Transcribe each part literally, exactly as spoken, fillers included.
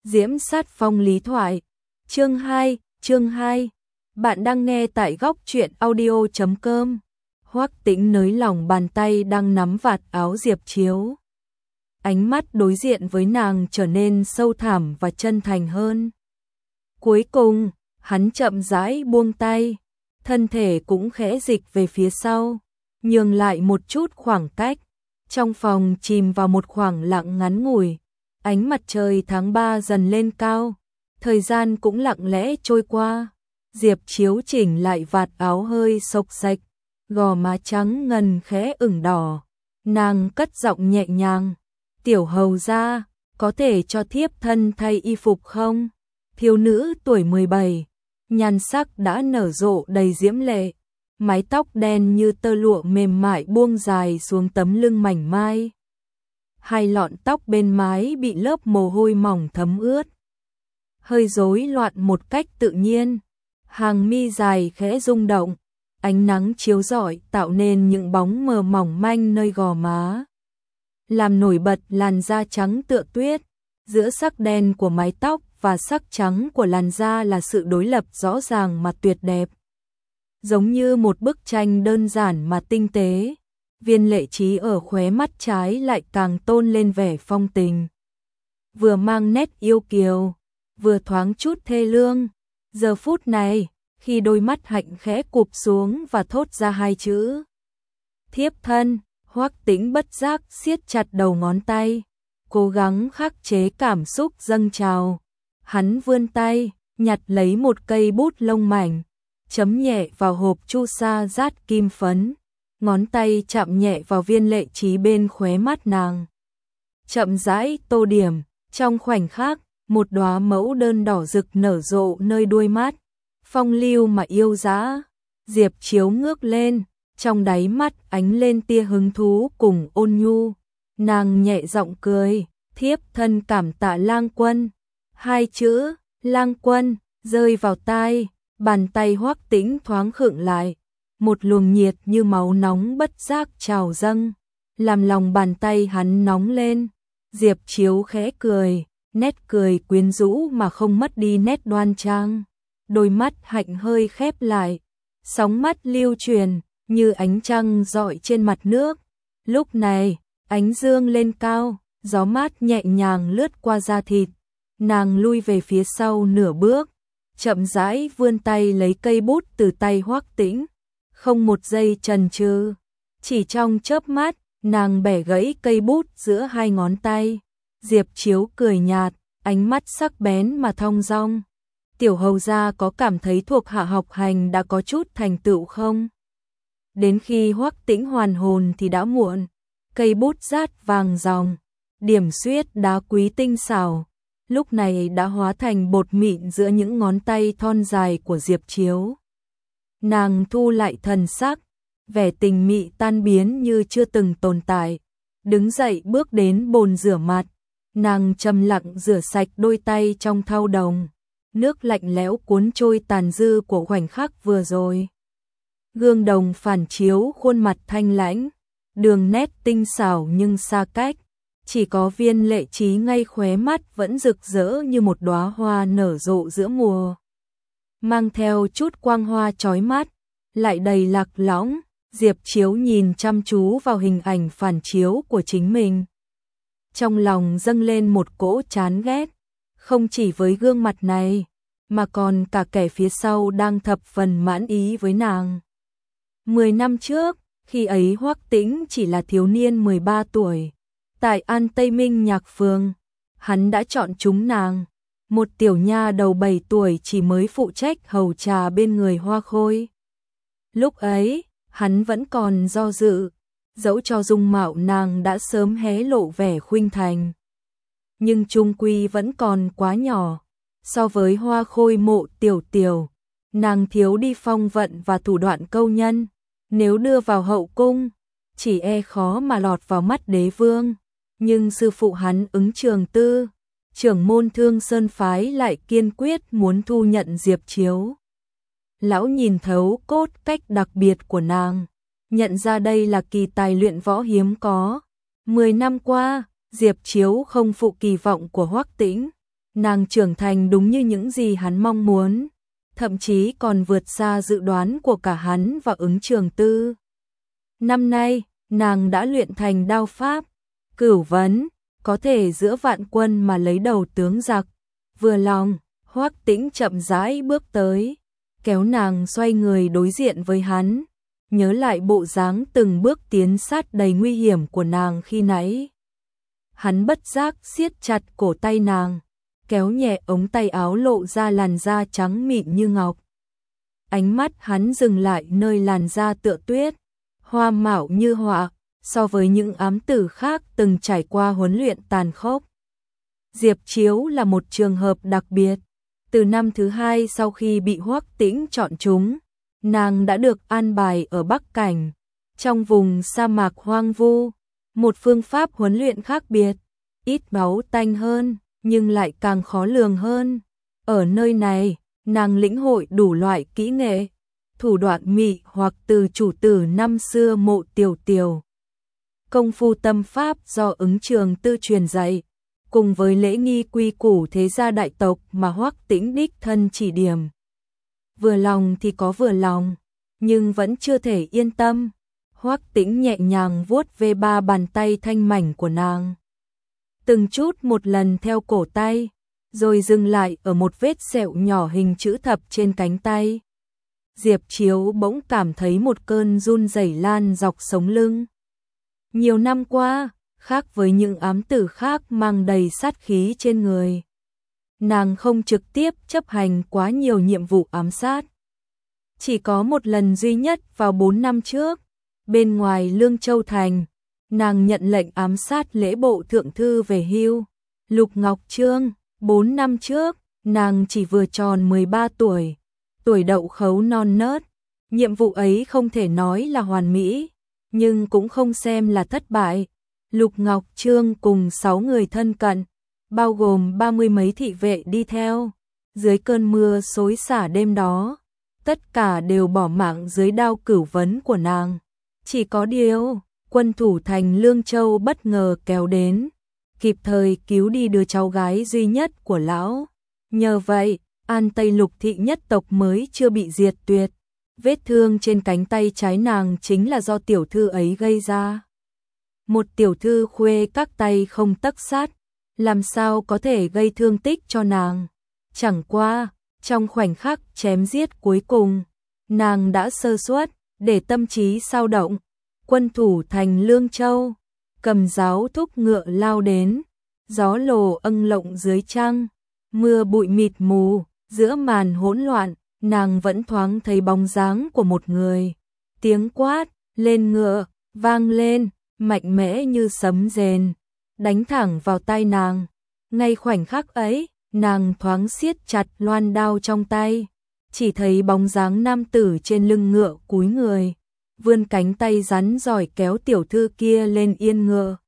Diễm Sát Phong Lý Thoại. Chương hai, chương hai. Bạn đang nghe tại góc truyện audio chấm com. Hoắc Tĩnh nới lỏng bàn tay đang nắm vạt áo Diệp Chiếu. Ánh mắt đối diện với nàng trở nên sâu thẳm và chân thành hơn. Cuối cùng, hắn chậm rãi buông tay, thân thể cũng khẽ dịch về phía sau, nhường lại một chút khoảng cách. Trong phòng chìm vào một khoảng lặng ngắn ngủi, ánh mặt trời tháng ba dần lên cao, thời gian cũng lặng lẽ trôi qua. Diệp Chiếu chỉnh lại vạt áo hơi xộc xệch, gò má trắng ngần khẽ ửng đỏ. Nàng cất giọng nhẹ nhàng, "Tiểu hầu gia, có thể cho thiếp thân thay y phục không?" Thiếu nữ tuổi mười bảy, nhan sắc đã nở rộ đầy diễm lệ, mái tóc đen như tơ lụa mềm mại buông dài xuống tấm lưng mảnh mai. Hai lọn tóc bên mái bị lớp mồ hôi mỏng thấm ướt, hơi rối loạn một cách tự nhiên. Hàng mi dài khẽ rung động, ánh nắng chiếu rọi tạo nên những bóng mờ mỏng manh nơi gò má, làm nổi bật làn da trắng tựa tuyết. Giữa sắc đen của mái tóc và sắc trắng của làn da là sự đối lập rõ ràng mà tuyệt đẹp, giống như một bức tranh đơn giản mà tinh tế. Viên lệ trí ở khóe mắt trái lại càng tôn lên vẻ phong tình, vừa mang nét yêu kiều, vừa thoáng chút thê lương. Giờ phút này, khi đôi mắt hạnh khẽ cụp xuống và thốt ra hai chữ thiếp thân, Hoắc Tĩnh bất giác siết chặt đầu ngón tay, cố gắng khắc chế cảm xúc dâng trào. Hắn vươn tay, nhặt lấy một cây bút lông mảnh, chấm nhẹ vào hộp chu sa rát kim phấn. Ngón tay chạm nhẹ vào viên lệ trí bên khóe mắt nàng, chậm rãi tô điểm. Trong khoảnh khắc, một đóa mẫu đơn đỏ rực nở rộ nơi đuôi mắt, phong lưu mà yêu dã. Diệp Chiếu ngước lên, trong đáy mắt ánh lên tia hứng thú cùng ôn nhu. Nàng nhẹ giọng cười, "Thiếp thân cảm tạ lang quân." Hai chữ lang quân rơi vào tai, bàn tay Hoắc Tĩnh thoáng khựng lại, một luồng nhiệt như máu nóng bất giác trào dâng, làm lòng bàn tay hắn nóng lên. Diệp Chiếu khẽ cười, nét cười quyến rũ mà không mất đi nét đoan trang. Đôi mắt hạnh hơi khép lại, sóng mắt lưu truyền như ánh trăng rọi trên mặt nước. Lúc này, ánh dương lên cao, gió mát nhẹ nhàng lướt qua da thịt. Nàng lui về phía sau nửa bước, chậm rãi vươn tay lấy cây bút từ tay Hoắc Tĩnh. Không một giây chần chừ, chỉ trong chớp mắt, nàng bẻ gãy cây bút giữa hai ngón tay. Diệp Chiếu cười nhạt, ánh mắt sắc bén mà thong dong. "Tiểu hầu gia có cảm thấy thuộc hạ học hành đã có chút thành tựu không?" Đến khi Hoắc Tĩnh hoàn hồn thì đã muộn. Cây bút rát vàng ròng, điểm xuyết đá quý tinh xảo, lúc này đã hóa thành bột mịn giữa những ngón tay thon dài của Diệp Chiếu. Nàng thu lại thần sắc, vẻ tình mị tan biến như chưa từng tồn tại. Đứng dậy bước đến bồn rửa mặt, nàng trầm lặng rửa sạch đôi tay trong thau đồng. Nước lạnh lẽo cuốn trôi tàn dư của khoảnh khắc vừa rồi. Gương đồng phản chiếu khuôn mặt thanh lãnh, đường nét tinh xảo nhưng xa cách. Chỉ có viên lệ trí ngay khóe mắt vẫn rực rỡ như một đóa hoa nở rộ giữa mùa, mang theo chút quang hoa chói mắt, lại đầy lạc lõng. Diệp Chiếu nhìn chăm chú vào hình ảnh phản chiếu của chính mình, trong lòng dâng lên một cỗ chán ghét, không chỉ với gương mặt này, mà còn cả kẻ phía sau đang thập phần mãn ý với nàng. Mười năm trước, khi ấy Hoắc Tĩnh chỉ là thiếu niên mười ba tuổi, tại An Tây Minh Nhạc Phường, hắn đã chọn chúng nàng, một tiểu nha đầu bảy tuổi chỉ mới phụ trách hầu trà bên người Hoa Khôi. Lúc ấy, hắn vẫn còn do dự, dẫu cho dung mạo nàng đã sớm hé lộ vẻ khuynh thành, nhưng chung quy vẫn còn quá nhỏ. So với Hoa Khôi Mộ Tiểu Tiểu, nàng thiếu đi phong vận và thủ đoạn câu nhân, nếu đưa vào hậu cung, chỉ e khó mà lọt vào mắt đế vương. Nhưng sư phụ hắn Ứng Trường Tư, trưởng môn Thương Sơn phái lại kiên quyết muốn thu nhận Diệp Chiếu. Lão nhìn thấu cốt cách đặc biệt của nàng, nhận ra đây là kỳ tài luyện võ hiếm có. Mười năm qua, Diệp Chiếu không phụ kỳ vọng của Hoắc Tĩnh, nàng trưởng thành đúng như những gì hắn mong muốn, thậm chí còn vượt xa dự đoán của cả hắn và Ứng Trường Tư. Năm nay, nàng đã luyện thành đao pháp, Cửu Vấn, có thể giữa vạn quân mà lấy đầu tướng giặc. Vừa lòng, Hoắc Tĩnh chậm rãi bước tới, kéo nàng xoay người đối diện với hắn, nhớ lại bộ dáng từng bước tiến sát đầy nguy hiểm của nàng khi nãy. Hắn bất giác siết chặt cổ tay nàng, kéo nhẹ ống tay áo lộ ra làn da trắng mịn như ngọc. Ánh mắt hắn dừng lại nơi làn da tựa tuyết, hoa mạo như họa, so với những ám tử khác từng trải qua huấn luyện tàn khốc. Diệp Chiếu là một trường hợp đặc biệt. Từ năm thứ hai sau khi bị Hoắc Tĩnh chọn chúng, nàng đã được an bài ở Bắc Cảnh, trong vùng sa mạc hoang vu, một phương pháp huấn luyện khác biệt, ít máu tanh hơn, nhưng lại càng khó lường hơn. Ở nơi này, nàng lĩnh hội đủ loại kỹ nghệ, thủ đoạn mị hoặc từ chủ tử năm xưa Mộ Tiểu Tiểu. Công phu tâm pháp do Ứng Trường Tư truyền dạy, cùng với lễ nghi quy củ thế gia đại tộc mà Hoắc Tĩnh đích thân chỉ điểm. Vừa lòng thì có vừa lòng, nhưng vẫn chưa thể yên tâm. Hoắc Tĩnh nhẹ nhàng vuốt ve ba bàn tay thanh mảnh của nàng, từng chút một lần theo cổ tay, rồi dừng lại ở một vết sẹo nhỏ hình chữ thập trên cánh tay. Diệp Chiếu bỗng cảm thấy một cơn run rẩy lan dọc sống lưng. Nhiều năm qua, khác với những ám tử khác mang đầy sát khí trên người, nàng không trực tiếp chấp hành quá nhiều nhiệm vụ ám sát. Chỉ có một lần duy nhất vào bốn năm trước, bên ngoài Lương Châu Thành, nàng nhận lệnh ám sát lễ bộ thượng thư về hưu, Lục Ngọc Trương. Bốn năm trước, nàng chỉ vừa tròn mười ba tuổi, tuổi đậu khấu non nớt. Nhiệm vụ ấy không thể nói là hoàn mỹ, nhưng cũng không xem là thất bại. Lục Ngọc Trương cùng sáu người thân cận, bao gồm ba mươi mấy thị vệ đi theo, dưới cơn mưa xối xả đêm đó, tất cả đều bỏ mạng dưới đao cửu vấn của nàng. Chỉ có điều, quân thủ thành Lương Châu bất ngờ kéo đến, kịp thời cứu đi đứa cháu gái duy nhất của lão. Nhờ vậy, An Tây Lục thị nhất tộc mới chưa bị diệt tuyệt. Vết thương trên cánh tay trái nàng chính là do tiểu thư ấy gây ra. Một tiểu thư khuê các tay không tấc sắt, làm sao có thể gây thương tích cho nàng. Chẳng qua, trong khoảnh khắc chém giết cuối cùng, nàng đã sơ suất, để tâm trí sao động. Quân thủ thành Lương Châu, cầm giáo thúc ngựa lao đến, gió lồ âng lộng dưới trăng, mưa bụi mịt mù, giữa màn hỗn loạn, nàng vẫn thoáng thấy bóng dáng của một người. Tiếng quát, lên ngựa, vang lên, mạnh mẽ như sấm rền, đánh thẳng vào tai nàng. Ngay khoảnh khắc ấy, nàng thoáng siết chặt loan đao trong tay, chỉ thấy bóng dáng nam tử trên lưng ngựa cúi người, vươn cánh tay rắn giỏi kéo tiểu thư kia lên yên ngựa.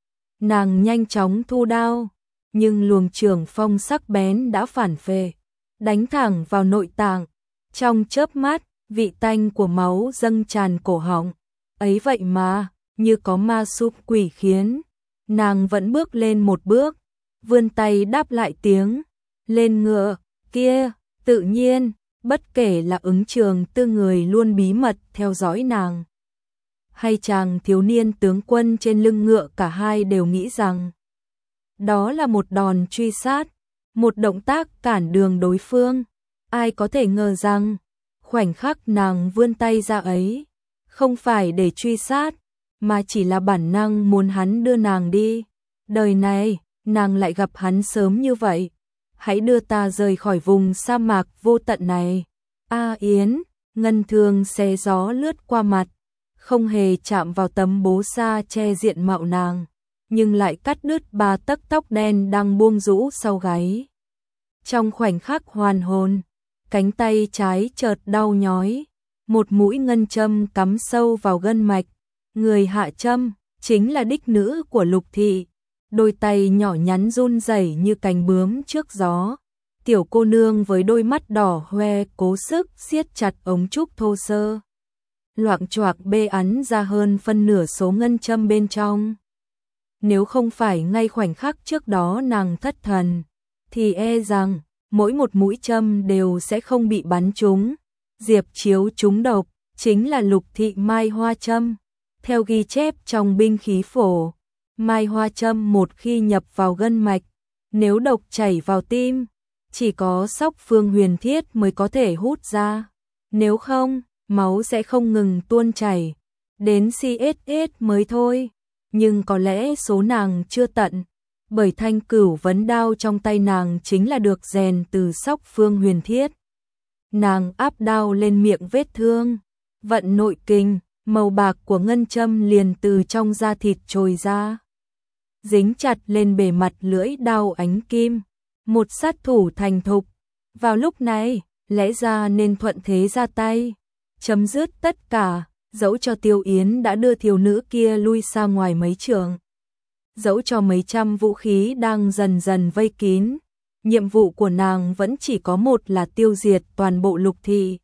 Nàng nhanh chóng thu đao, nhưng luồng trường phong sắc bén đã phản phệ, đánh thẳng vào nội tạng. Trong chớp mắt, vị tanh của máu dâng tràn cổ họng. Ấy vậy mà, như có ma súp quỷ khiến, nàng vẫn bước lên một bước, vươn tay đáp lại tiếng lên ngựa kia. Tự nhiên, bất kể là Ứng Trường Tư người luôn bí mật theo dõi nàng, hay chàng thiếu niên tướng quân trên lưng ngựa, cả hai đều nghĩ rằng đó là một đòn truy sát, một động tác cản đường đối phương. Ai có thể ngờ rằng, khoảnh khắc nàng vươn tay ra ấy, không phải để truy sát, mà chỉ là bản năng muốn hắn đưa nàng đi. Đời này, nàng lại gặp hắn sớm như vậy. Hãy đưa ta rời khỏi vùng sa mạc vô tận này. A Yến, ngân thương xé gió lướt qua mặt, không hề chạm vào tấm bố sa che diện mạo nàng, nhưng lại cắt đứt ba tấc tóc đen đang buông rũ sau gáy. Trong khoảnh khắc hoàn hồn, cánh tay trái chợt đau nhói, một mũi ngân châm cắm sâu vào gân mạch. Người hạ châm chính là đích nữ của Lục thị, đôi tay nhỏ nhắn run rẩy như cánh bướm trước gió. Tiểu cô nương với đôi mắt đỏ hoe cố sức siết chặt ống trúc thô sơ, loạng choạc bê ắn ra hơn phân nửa số ngân châm bên trong. Nếu không phải ngay khoảnh khắc trước đó nàng thất thần, thì e rằng mỗi một mũi châm đều sẽ không bị bắn trúng. Diệp Chiếu trúng độc, chính là lục thị mai hoa châm. Theo ghi chép trong binh khí phổ, mai hoa châm một khi nhập vào gân mạch, nếu độc chảy vào tim, chỉ có Sóc Phương Huyền Thiết mới có thể hút ra. Nếu không, máu sẽ không ngừng tuôn chảy, đến xê ét ét mới thôi. Nhưng có lẽ số nàng chưa tận, bởi thanh cửu vấn đao trong tay nàng chính là được rèn từ Sóc Phương Huyền Thiết. Nàng áp đao lên miệng vết thương, vận nội kinh, màu bạc của ngân châm liền từ trong da thịt trồi ra, dính chặt lên bề mặt lưỡi đao ánh kim. Một sát thủ thành thục, vào lúc này, lẽ ra nên thuận thế ra tay, chấm dứt tất cả, dẫu cho Tiêu Yến đã đưa thiếu nữ kia lui xa ngoài mấy trượng. Dẫu cho mấy trăm vũ khí đang dần dần vây kín, nhiệm vụ của nàng vẫn chỉ có một là tiêu diệt toàn bộ lục thị.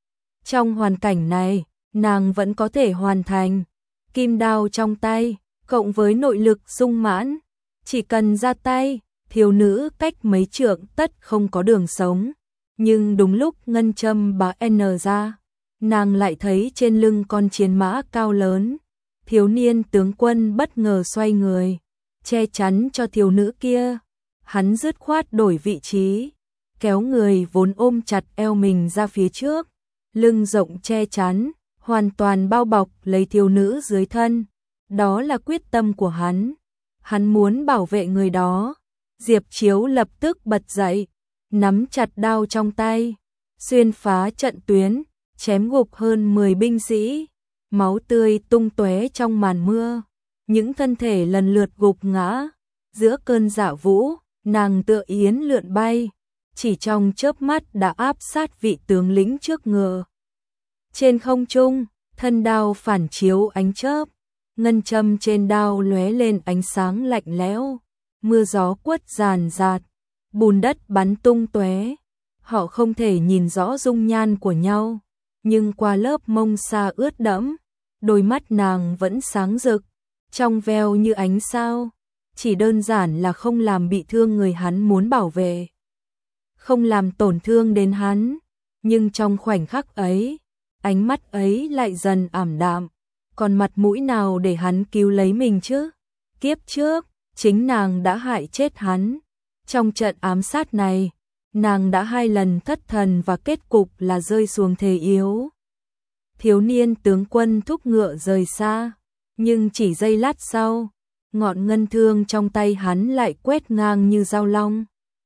Trong hoàn cảnh này, nàng vẫn có thể hoàn thành. Kim đao trong tay, cộng với nội lực sung mãn, chỉ cần ra tay, thiếu nữ cách mấy trượng tất không có đường sống. Nhưng đúng lúc ngân châm bá N ra, nàng lại thấy trên lưng con chiến mã cao lớn, thiếu niên tướng quân bất ngờ xoay người, che chắn cho thiếu nữ kia. Hắn dứt khoát đổi vị trí, kéo người vốn ôm chặt eo mình ra phía trước, lưng rộng che chắn, hoàn toàn bao bọc lấy thiếu nữ dưới thân. Đó là quyết tâm của hắn, hắn muốn bảo vệ người đó. Diệp Chiếu lập tức bật dậy, nắm chặt đao trong tay, xuyên phá trận tuyến, chém gục hơn mười binh sĩ, máu tươi tung tóe trong màn mưa, những thân thể lần lượt gục ngã. Giữa cơn dạo vũ, nàng tựa yến lượn bay, chỉ trong chớp mắt đã áp sát vị tướng lĩnh trước ngựa. Trên không trung, thân đao phản chiếu ánh chớp, ngân châm trên đao lóe lên ánh sáng lạnh lẽo, mưa gió quất ràn rạt, bùn đất bắn tung tóe. Họ không thể nhìn rõ dung nhan của nhau, nhưng qua lớp mông sa ướt đẫm, đôi mắt nàng vẫn sáng rực, trong veo như ánh sao. Chỉ đơn giản là không làm bị thương người hắn muốn bảo vệ, không làm tổn thương đến hắn. Nhưng trong khoảnh khắc ấy, ánh mắt ấy lại dần ảm đạm, còn mặt mũi nào để hắn cứu lấy mình chứ? Kiếp trước, chính nàng đã hại chết hắn. Trong trận ám sát này, nàng đã hai lần thất thần và kết cục là rơi xuống thế yếu. Thiếu niên tướng quân thúc ngựa rời xa, nhưng chỉ giây lát sau, ngọn ngân thương trong tay hắn lại quét ngang như dao long.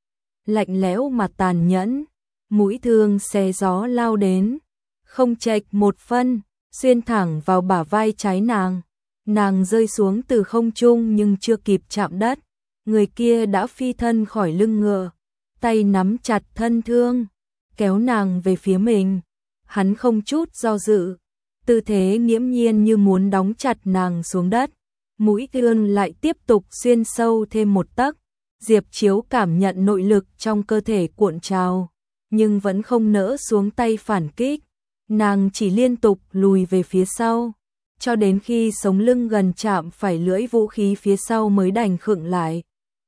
Lạnh lẽo mà tàn nhẫn, mũi thương xé gió lao đến, không chệch một phân, xuyên thẳng vào bả vai trái nàng. Nàng rơi xuống từ không trung nhưng chưa kịp chạm đất, người kia đã phi thân khỏi lưng ngựa, tay nắm chặt thân thương, kéo nàng về phía mình. Hắn không chút do dự, tư thế nghiễm nhiên như muốn đóng chặt nàng xuống đất. Mũi thương lại tiếp tục xuyên sâu thêm một tấc. Diệp Chiếu cảm nhận nội lực trong cơ thể cuộn trào, nhưng vẫn không nỡ xuống tay phản kích. Nàng chỉ liên tục lùi về phía sau, cho đến khi sống lưng gần chạm phải lưỡi vũ khí phía sau mới đành khựng lại.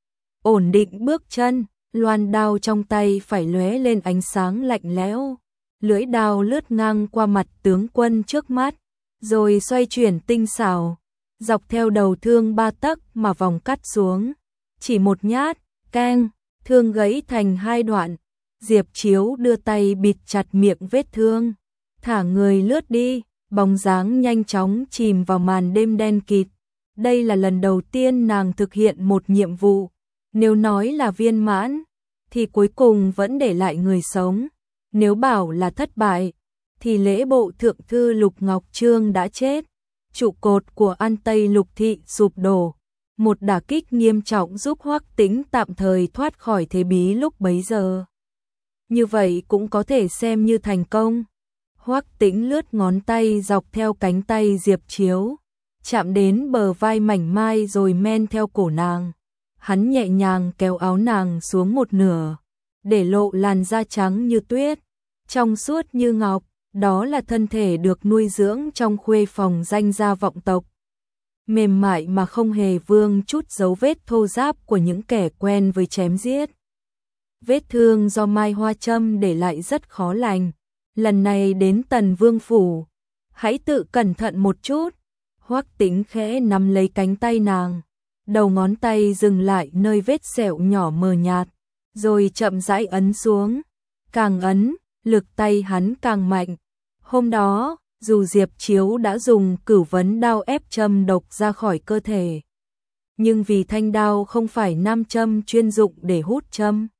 Ổn định bước chân, loan đao trong tay phải lóe lên ánh sáng lạnh lẽo. Lưỡi đao lướt ngang qua mặt tướng quân trước mắt, rồi xoay chuyển tinh xảo, dọc theo đầu thương ba tấc mà vòng cắt xuống. Chỉ một nhát, keng, thương gãy thành hai đoạn. Diệp Chiếu đưa tay bịt chặt miệng vết thương, thả người lướt đi, bóng dáng nhanh chóng chìm vào màn đêm đen kịt. Đây là lần đầu tiên nàng thực hiện một nhiệm vụ, nếu nói là viên mãn, thì cuối cùng vẫn để lại người sống. Nếu bảo là thất bại, thì lễ bộ thượng thư Lục Ngọc Trương đã chết, trụ cột của An Tây Lục thị sụp đổ. Một đả kích nghiêm trọng giúp Hoắc Tĩnh tạm thời thoát khỏi thế bí lúc bấy giờ. Như vậy cũng có thể xem như thành công. Hoắc Tĩnh lướt ngón tay dọc theo cánh tay Diệp Chiếu, chạm đến bờ vai mảnh mai rồi men theo cổ nàng. Hắn nhẹ nhàng kéo áo nàng xuống một nửa, để lộ làn da trắng như tuyết, trong suốt như ngọc. Đó là thân thể được nuôi dưỡng trong khuê phòng danh gia vọng tộc, mềm mại mà không hề vương chút dấu vết thô ráp của những kẻ quen với chém giết. vết thương do mai hoa châm để lại rất khó lành. Lần này đến Tần Vương phủ, hãy tự cẩn thận một chút. Hoắc Tĩnh khẽ nắm lấy cánh tay nàng, đầu ngón tay dừng lại nơi vết sẹo nhỏ mờ nhạt, rồi chậm rãi ấn xuống. Càng ấn, lực tay hắn càng mạnh. Hôm đó, dù Diệp Chiếu đã dùng cửu vấn đao ép châm độc ra khỏi cơ thể, nhưng vì thanh đao không phải nam châm chuyên dụng để hút châm,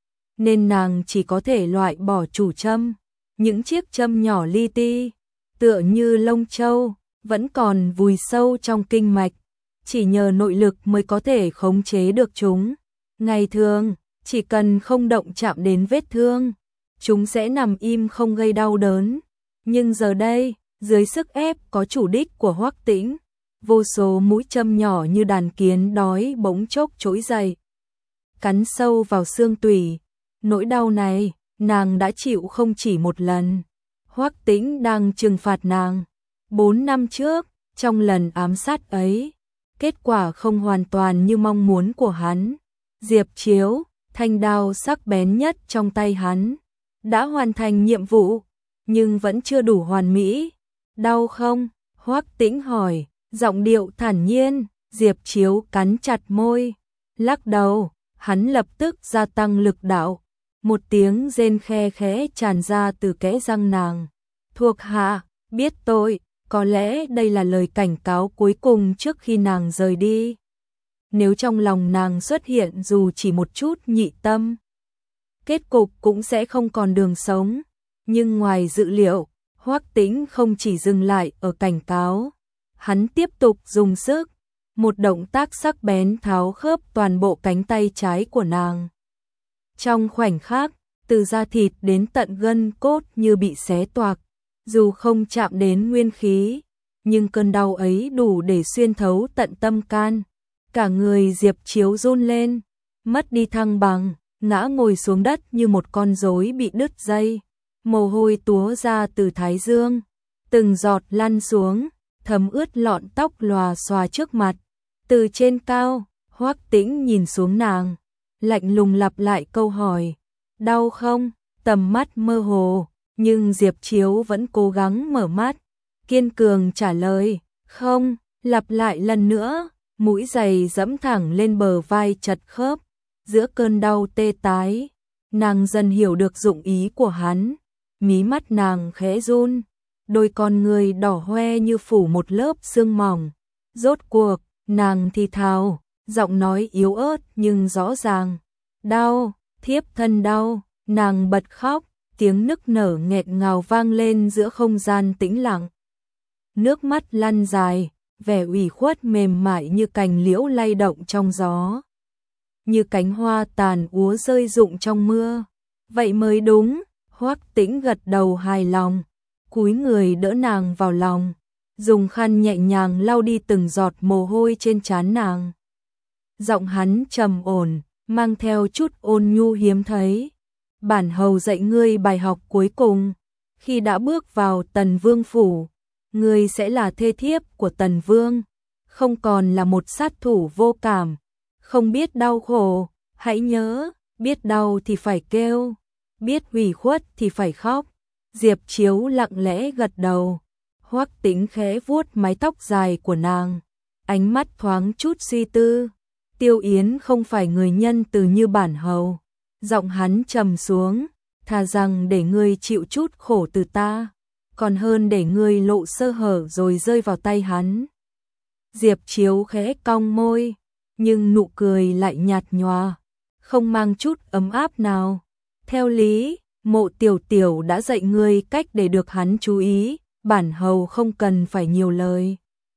nên nàng chỉ có thể loại bỏ chủ châm. Những chiếc châm nhỏ li ti, tựa như lông châu, vẫn còn vùi sâu trong kinh mạch, chỉ nhờ nội lực mới có thể khống chế được chúng. Ngày thường, chỉ cần không động chạm đến vết thương, chúng sẽ nằm im không gây đau đớn. Nhưng giờ đây, dưới sức ép có chủ đích của Hoắc Tĩnh, vô số mũi châm nhỏ như đàn kiến đói bỗng chốc trỗi dậy, cắn sâu vào xương tủy. Nỗi đau này, nàng đã chịu không chỉ một lần. Hoắc Tĩnh đang trừng phạt nàng. Bốn năm trước, trong lần ám sát ấy, kết quả không hoàn toàn như mong muốn của hắn. Diệp Chiếu, thanh đao sắc bén nhất trong tay hắn, đã hoàn thành nhiệm vụ, nhưng vẫn chưa đủ hoàn mỹ. Đau không? Hoắc Tĩnh hỏi, giọng điệu thản nhiên. Diệp Chiếu cắn chặt môi, lắc đầu. Hắn lập tức gia tăng lực đạo. Một tiếng rên khe khẽ tràn ra từ kẽ răng nàng. Thuộc hạ, biết tội. Có lẽ đây là lời cảnh cáo cuối cùng trước khi nàng rời đi. Nếu trong lòng nàng xuất hiện dù chỉ một chút nhị tâm, kết cục cũng sẽ không còn đường sống. Nhưng ngoài dự liệu, Hoắc Tĩnh không chỉ dừng lại ở cảnh cáo. Hắn tiếp tục dùng sức, một động tác sắc bén tháo khớp toàn bộ cánh tay trái của nàng. Trong khoảnh khắc, từ da thịt đến tận gân cốt như bị xé toạc. Dù không chạm đến nguyên khí, nhưng cơn đau ấy đủ để xuyên thấu tận tâm can. Cả người Diệp Chiếu run lên, mất đi thăng bằng, ngã ngồi xuống đất như một con rối bị đứt dây. Mồ hôi túa ra từ thái dương, từng giọt lăn xuống, thấm ướt lọn tóc lòa xòa trước mặt. Từ trên cao, Hoắc Tĩnh nhìn xuống nàng, lạnh lùng lặp lại câu hỏi, đau không? Tầm mắt mơ hồ, nhưng Diệp Chiếu vẫn cố gắng mở mắt, kiên cường trả lời, không. Lặp lại lần nữa, mũi giày dẫm thẳng lên bờ vai chật khớp. Giữa cơn đau tê tái, nàng dần hiểu được dụng ý của hắn. Mí mắt nàng khẽ run, đôi con người đỏ hoe như phủ một lớp sương mỏng. Rốt cuộc, nàng thì thào, giọng nói yếu ớt nhưng rõ ràng. Đau, thiếp thân đau. Nàng bật khóc, tiếng nức nở nghẹt ngào vang lên giữa không gian tĩnh lặng. Nước mắt lăn dài, vẻ ủy khuất mềm mại như cành liễu lay động trong gió. Như cánh hoa tàn úa rơi rụng trong mưa. Vậy mới đúng. Hoắc Tĩnh gật đầu hài lòng, cúi người đỡ nàng vào lòng, dùng khăn nhẹ nhàng lau đi từng giọt mồ hôi trên trán nàng. Giọng hắn trầm ổn, mang theo chút ôn nhu hiếm thấy. Bản hầu dạy ngươi bài học cuối cùng. Khi đã bước vào Tần Vương phủ, ngươi sẽ là thê thiếp của Tần Vương, không còn là một sát thủ vô cảm, không biết đau khổ. Hãy nhớ, biết đau thì phải kêu, biết ủy khuất thì phải khóc. Diệp Chiếu lặng lẽ gật đầu. Hoắc Tĩnh khẽ vuốt mái tóc dài của nàng, ánh mắt thoáng chút suy tư. Tiêu Yến không phải người nhân từ như bản hầu. Giọng hắn trầm xuống, thà rằng để ngươi chịu chút khổ từ ta, còn hơn để ngươi lộ sơ hở rồi rơi vào tay hắn. Diệp Chiếu khẽ cong môi, nhưng nụ cười lại nhạt nhòa, không mang chút ấm áp nào. Theo lý, Mộ Tiểu Tiểu đã dạy ngươi cách để được hắn chú ý, bản hầu không cần phải nhiều lời.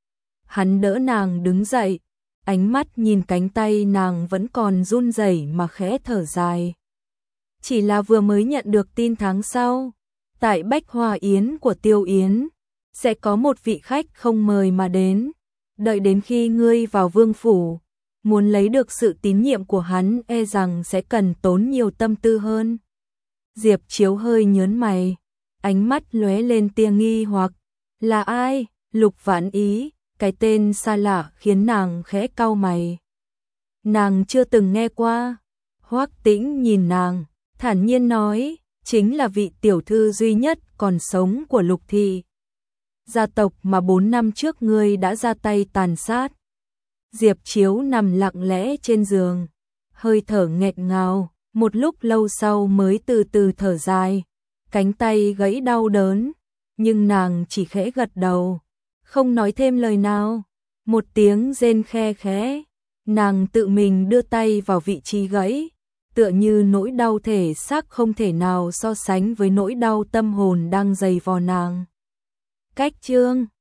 Hắn đỡ nàng đứng dậy, ánh mắt nhìn cánh tay nàng vẫn còn run rẩy mà khẽ thở dài. Chỉ là vừa mới nhận được tin tháng sau, tại Bách Hoa Yến của Tiêu Yến, sẽ có một vị khách không mời mà đến. Đợi đến khi ngươi vào vương phủ, muốn lấy được sự tín nhiệm của hắn e rằng sẽ cần tốn nhiều tâm tư hơn. Diệp Chiếu hơi nhớn mày, ánh mắt lóe lên tia nghi hoặc. Là ai? Lục Vãn Ý. Cái tên xa lạ khiến nàng khẽ cau mày. Nàng chưa từng nghe qua. Hoắc Tĩnh nhìn nàng, thản nhiên nói, chính là vị tiểu thư duy nhất còn sống của Lục thị gia tộc mà bốn năm trước ngươi đã ra tay tàn sát. Diệp Chiếu nằm lặng lẽ trên giường, hơi thở nghẹt ngào, một lúc lâu sau mới từ từ thở dài, cánh tay gãy đau đớn, nhưng nàng chỉ khẽ gật đầu, không nói thêm lời nào. Một tiếng rên khe khẽ, nàng tự mình đưa tay vào vị trí gãy, tựa như nỗi đau thể xác không thể nào so sánh với nỗi đau tâm hồn đang dày vò nàng. Cách chương